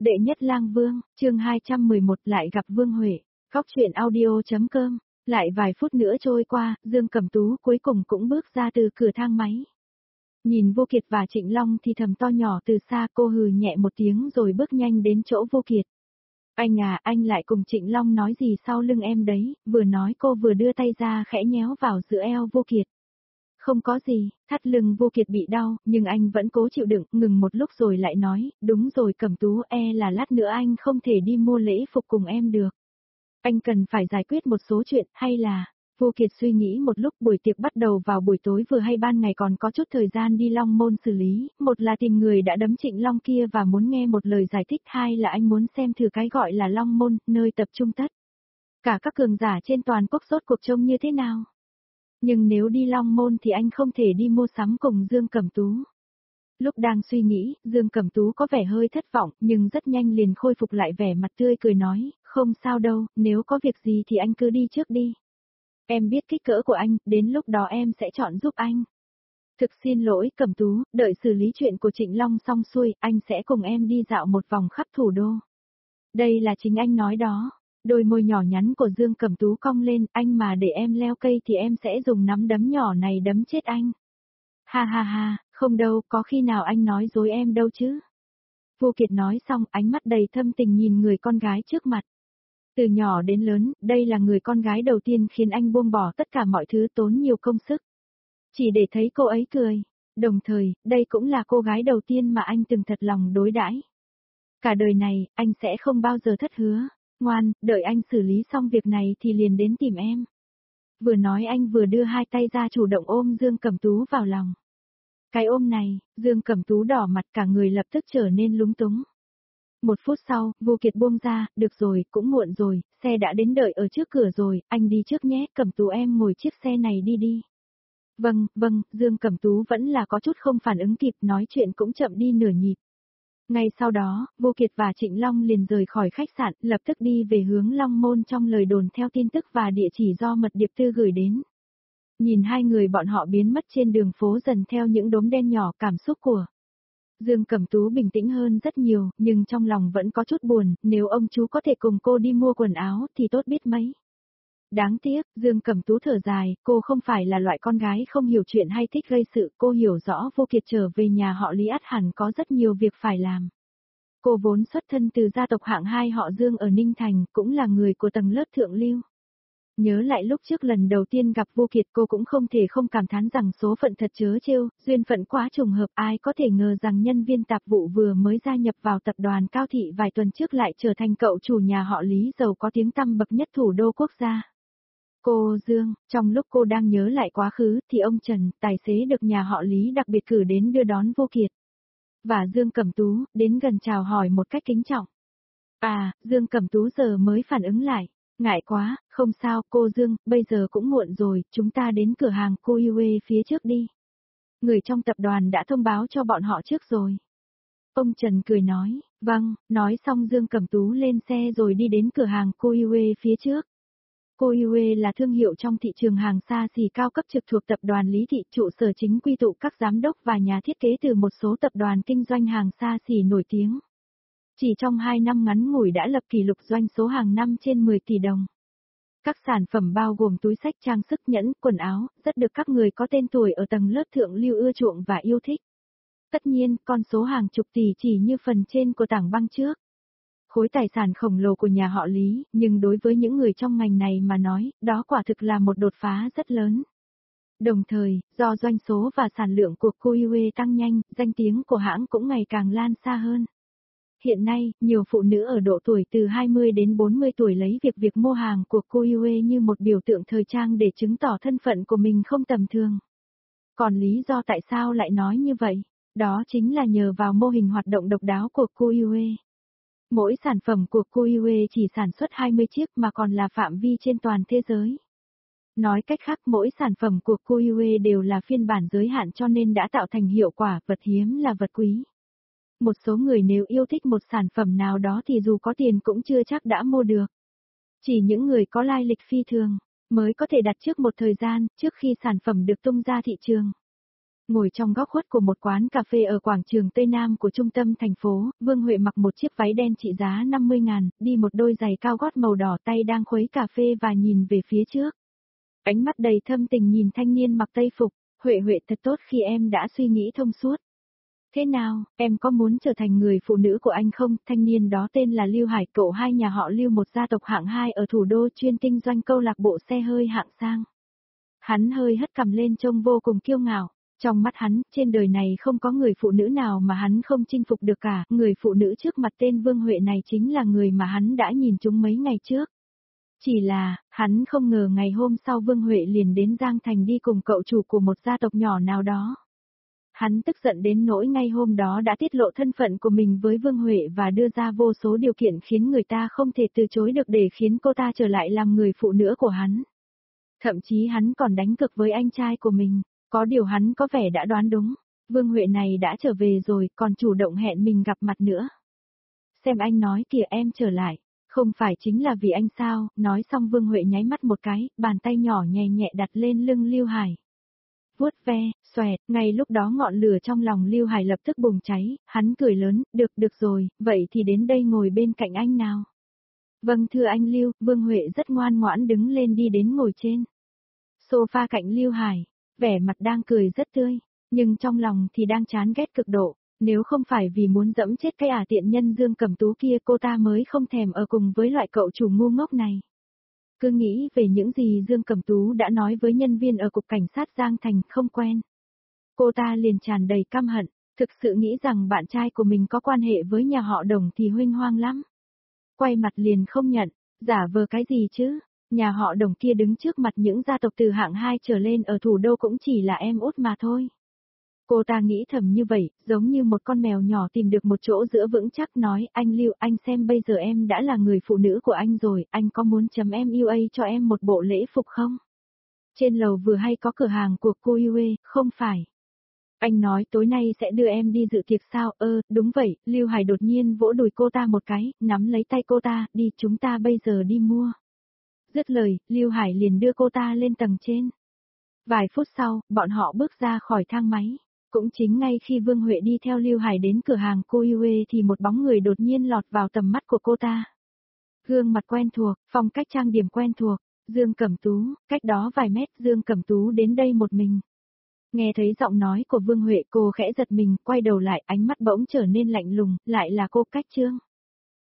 Đệ nhất lang vương, chương 211 lại gặp Vương Huệ, góc chuyện audio.com. Lại vài phút nữa trôi qua, Dương Cẩm Tú cuối cùng cũng bước ra từ cửa thang máy. Nhìn Vô Kiệt và Trịnh Long thì thầm to nhỏ từ xa, cô hừ nhẹ một tiếng rồi bước nhanh đến chỗ Vô Kiệt. Anh à, anh lại cùng Trịnh Long nói gì sau lưng em đấy, vừa nói cô vừa đưa tay ra khẽ nhéo vào giữa eo Vô Kiệt. Không có gì, thắt lưng Vô Kiệt bị đau, nhưng anh vẫn cố chịu đựng, ngừng một lúc rồi lại nói, đúng rồi Cẩm Tú, là lát nữa anh không thể đi mua lễ phục cùng em được. Anh cần phải giải quyết một số chuyện, hay là... Vô Kiệt suy nghĩ một lúc, buổi tiệc bắt đầu vào buổi tối vừa hay ban ngày còn có chút thời gian đi Long Môn xử lý, một là tìm người đã đấm Trịnh Long kia và muốn nghe một lời giải thích, hai là anh muốn xem thử cái gọi là Long Môn, nơi tập trung tất cả các cường giả trên toàn quốc rốt cuộc trông như thế nào. Nhưng nếu đi Long Môn thì anh không thể đi mua sắm cùng Dương Cẩm Tú. Lúc đang suy nghĩ, Dương Cẩm Tú có vẻ hơi thất vọng, nhưng rất nhanh liền khôi phục lại vẻ mặt tươi cười nói, không sao đâu, nếu có việc gì thì anh cứ đi trước đi. Em biết kích cỡ của anh, đến lúc đó em sẽ chọn giúp anh. Thực xin lỗi Cẩm Tú, đợi xử lý chuyện của Trịnh Long xong xuôi, anh sẽ cùng em đi dạo một vòng khắp thủ đô. Đây là chính anh nói đó. Đôi môi nhỏ nhắn của Dương Cẩm Tú cong lên, anh mà để em leo cây thì em sẽ dùng nắm đấm nhỏ này đấm chết anh. Ha ha ha, không đâu, có khi nào anh nói dối em đâu chứ. Vô Kiệt nói xong, ánh mắt đầy thâm tình nhìn người con gái trước mặt. Từ nhỏ đến lớn, đây là người con gái đầu tiên khiến anh buông bỏ tất cả mọi thứ, tốn nhiều công sức. Chỉ để thấy cô ấy cười. Đồng thời, đây cũng là cô gái đầu tiên mà anh từng thật lòng đối đãi. Cả đời này, anh sẽ không bao giờ thất hứa. Ngoan, đợi anh xử lý xong việc này thì liền đến tìm em. Vừa nói anh vừa đưa hai tay ra chủ động ôm Dương Cẩm Tú vào lòng. Cái ôm này, Dương Cẩm Tú đỏ mặt, cả người lập tức trở nên lúng túng. Một phút sau, Vô Kiệt buông ra, được rồi, cũng muộn rồi, xe đã đến đợi ở trước cửa rồi, anh đi trước nhé, Cẩm Tú em ngồi chiếc xe này đi đi. Vâng, Dương Cẩm Tú vẫn là có chút không phản ứng kịp, nói chuyện cũng chậm đi nửa nhịp. Ngay sau đó, Vô Kiệt và Trịnh Long liền rời khỏi khách sạn, lập tức đi về hướng Long Môn trong lời đồn theo tin tức và địa chỉ do mật điệp tư gửi đến. Nhìn hai người bọn họ biến mất trên đường phố dần theo những đốm đen nhỏ, cảm xúc của Dương Cẩm Tú bình tĩnh hơn rất nhiều, nhưng trong lòng vẫn có chút buồn, nếu ông chú có thể cùng cô đi mua quần áo thì tốt biết mấy. Đáng tiếc, Dương Cẩm Tú thở dài, cô không phải là loại con gái không hiểu chuyện hay thích gây sự, cô hiểu rõ Vô Kiệt trở về nhà họ Lý ắt hẳn có rất nhiều việc phải làm. Cô vốn xuất thân từ gia tộc hạng 2 họ Dương ở Ninh Thành, cũng là người của tầng lớp thượng lưu. Nhớ lại lúc trước lần đầu tiên gặp Vô Kiệt, cô cũng không thể không cảm thán rằng số phận thật trớ trêu, duyên phận quá trùng hợp, ai có thể ngờ rằng nhân viên tạp vụ vừa mới gia nhập vào tập đoàn Cao Thị vài tuần trước lại trở thành cậu chủ nhà họ Lý giàu có tiếng tăm bậc nhất thủ đô quốc gia. Cô Dương, trong lúc cô đang nhớ lại quá khứ thì ông Trần, tài xế được nhà họ Lý đặc biệt cử đến đưa đón Vô Kiệt. Và Dương Cẩm Tú, đến gần chào hỏi một cách kính trọng. Dương Cẩm Tú giờ mới phản ứng lại. Ngại quá, không sao cô Dương, bây giờ cũng muộn rồi, chúng ta đến cửa hàng cô Yue phía trước đi. Người trong tập đoàn đã thông báo cho bọn họ trước rồi. Ông Trần cười nói, vâng, nói xong Dương Cẩm Tú lên xe rồi đi đến cửa hàng cô Yue phía trước. Cô Yue là thương hiệu trong thị trường hàng xa xỉ cao cấp trực thuộc tập đoàn Lý Thị, trụ sở chính quy tụ các giám đốc và nhà thiết kế từ một số tập đoàn kinh doanh hàng xa xỉ nổi tiếng. Chỉ trong 2 năm ngắn ngủi đã lập kỷ lục doanh số hàng năm trên 10 tỷ đồng. Các sản phẩm bao gồm túi xách, trang sức, nhẫn, quần áo, rất được các người có tên tuổi ở tầng lớp thượng lưu ưa chuộng và yêu thích. Tất nhiên, con số hàng chục tỷ chỉ như phần trên của tảng băng trước. Khối tài sản khổng lồ của nhà họ Lý, nhưng đối với những người trong ngành này mà nói, đó quả thực là một đột phá rất lớn. Đồng thời, do doanh số và sản lượng của Yue tăng nhanh, danh tiếng của hãng cũng ngày càng lan xa hơn. Hiện nay, nhiều phụ nữ ở độ tuổi từ 20 đến 40 tuổi lấy việc mua hàng của Yue như một biểu tượng thời trang để chứng tỏ thân phận của mình không tầm thường. Còn lý do tại sao lại nói như vậy? Đó chính là nhờ vào mô hình hoạt động độc đáo của Yue. Mỗi sản phẩm của Yue chỉ sản xuất 20 chiếc mà còn là phạm vi trên toàn thế giới. Nói cách khác, mỗi sản phẩm của Yue đều là phiên bản giới hạn cho nên đã tạo thành hiệu quả vật hiếm là vật quý. Một số người nếu yêu thích một sản phẩm nào đó thì dù có tiền cũng chưa chắc đã mua được. Chỉ những người có lai lịch phi thường mới có thể đặt trước một thời gian trước khi sản phẩm được tung ra thị trường. Ngồi trong góc khuất của một quán cà phê ở quảng trường Tây Nam của trung tâm thành phố, Vương Huệ mặc một chiếc váy đen trị giá 50.000, đi một đôi giày cao gót màu đỏ, tay đang khuấy cà phê và nhìn về phía trước. Ánh mắt đầy thâm tình nhìn thanh niên mặc tây phục, Huệ Huệ thật tốt khi em đã suy nghĩ thông suốt. Thế nào, em có muốn trở thành người phụ nữ của anh không? Thanh niên đó tên là Lưu Hải, cậu hai nhà họ Lưu, một gia tộc hạng 2 ở thủ đô, chuyên kinh doanh câu lạc bộ xe hơi hạng sang. Hắn hơi hất cằm lên trông vô cùng kiêu ngạo. Trong mắt hắn, trên đời này không có người phụ nữ nào mà hắn không chinh phục được cả, người phụ nữ trước mặt tên Vương Huệ này chính là người mà hắn đã nhìn chúng mấy ngày trước. Chỉ là, hắn không ngờ ngày hôm sau Vương Huệ liền đến Giang Thành đi cùng cậu chủ của một gia tộc nhỏ nào đó. Hắn tức giận đến nỗi ngay hôm đó đã tiết lộ thân phận của mình với Vương Huệ và đưa ra vô số điều kiện khiến người ta không thể từ chối được để khiến cô ta trở lại làm người phụ nữ của hắn. Thậm chí hắn còn đánh cược với anh trai của mình, có điều hắn có vẻ đã đoán đúng, Vương Huệ này đã trở về rồi còn chủ động hẹn mình gặp mặt nữa. Xem anh nói kìa, em trở lại, không phải chính là vì anh sao? Nói xong Vương Huệ nháy mắt một cái, bàn tay nhỏ nhẹ nhẹ đặt lên lưng Lưu Hải. Vuốt ve, xoẹt, ngay lúc đó ngọn lửa trong lòng Lưu Hải lập tức bùng cháy, hắn cười lớn, được rồi, vậy thì đến đây ngồi bên cạnh anh nào. Vâng thưa anh Lưu, Vương Huệ rất ngoan ngoãn đứng lên đi đến ngồi trên sofa cạnh Lưu Hải, vẻ mặt đang cười rất tươi, nhưng trong lòng thì đang chán ghét cực độ, nếu không phải vì muốn dẫm chết cái tiện nhân Dương Cẩm Tú kia cô ta mới không thèm ở cùng với loại cậu chủ ngu ngốc này. Cứ nghĩ về những gì Dương Cẩm Tú đã nói với nhân viên ở cục cảnh sát Giang Thành không quen. Cô ta liền tràn đầy căm hận, thực sự nghĩ rằng bạn trai của mình có quan hệ với nhà họ Đồng thì huênh hoang lắm. Quay mặt liền không nhận, giả vờ cái gì chứ, nhà họ Đồng kia đứng trước mặt những gia tộc từ hạng 2 trở lên ở thủ đô cũng chỉ là em út mà thôi. Cô ta nghĩ thầm như vậy, giống như một con mèo nhỏ tìm được một chỗ giữa vững chắc, nói, anh Lưu, anh xem bây giờ em đã là người phụ nữ của anh rồi, anh có muốn chấm em UA cho em một bộ lễ phục không? Trên lầu vừa hay có cửa hàng của cô UA, không phải? Anh nói tối nay sẽ đưa em đi dự tiệc sao? Đúng vậy, Lưu Hải đột nhiên vỗ đùi cô ta một cái, nắm lấy tay cô ta, đi chúng ta bây giờ đi mua. Dứt lời, Lưu Hải liền đưa cô ta lên tầng trên. Vài phút sau, bọn họ bước ra khỏi thang máy. Cũng chính ngay khi Vương Huệ đi theo Lưu Hải đến cửa hàng cô Yue thì một bóng người đột nhiên lọt vào tầm mắt của cô ta. Gương mặt quen thuộc, phong cách trang điểm quen thuộc, Dương Cẩm Tú, cách đó vài mét Dương Cẩm Tú đến đây một mình. Nghe thấy giọng nói của Vương Huệ cô khẽ giật mình, quay đầu lại, ánh mắt bỗng trở nên lạnh lùng, lại là cô Cách Trương.